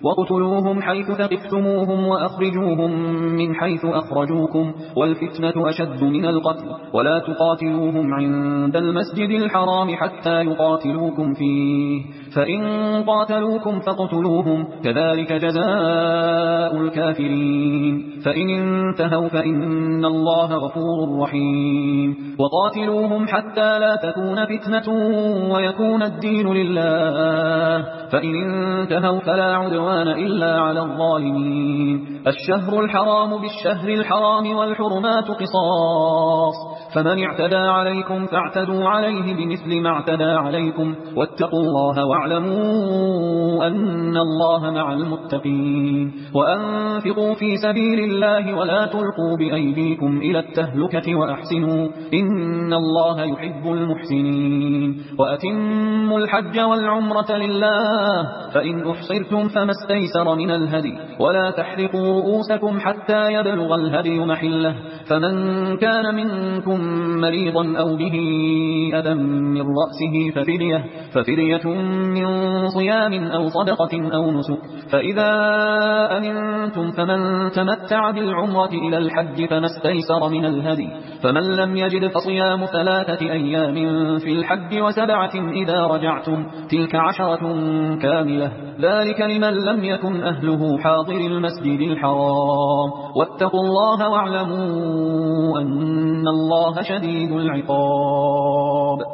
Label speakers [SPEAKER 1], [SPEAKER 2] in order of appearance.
[SPEAKER 1] واقتلوهم حيث ثقفتموهم وأخرجوهم من حيث أخرجوكم والفتنة أشد من القتل ولا تقاتلوهم عند المسجد الحرام حتى يقاتلوكم فيه فإن قاتلوكم فاقتلوهم كذلك جزاء الكافرين فإن انتهوا فإن الله غفور رحيم وقاتلوهم حتى لا تكون فتنة ويكون الدين لله فإن انتهوا فلا عدوان إلا على الظالمين الشهر الحرام بالشهر الحرام والحرمات قصاص فمن اعتدى عليكم فاعتدوا عليه بمثل ما اعتدى عليكم واتقوا الله واعلموا أن الله مع المتقين وأنفقوا في سبيل الله ولا تلقوا بأيديكم إلى التهلكة وأحسنوا إن الله يحب المحسنين وأتموا الحج والعمرة لله فإن أحصرتم فما استيسر من الهدي ولا تحرقوا رؤوسكم حتى يبلغ الهدي محله فمن كان منكم مريضا أو به أذى من رأسه ففدية من صيام أو صدقة أو نسك فإذا أمنتم فمن تمتع بالعمرة إلى الحج فما استيسر من الهدي فمن لم يجد فصيام 3 أيام في الحج و7 إذا رجعتم تلك 10 كاملة ذلك لمن لم يكن أهله حاضر المسجد الحرام واتقوا الله واعلموا أن الله شديد العقاب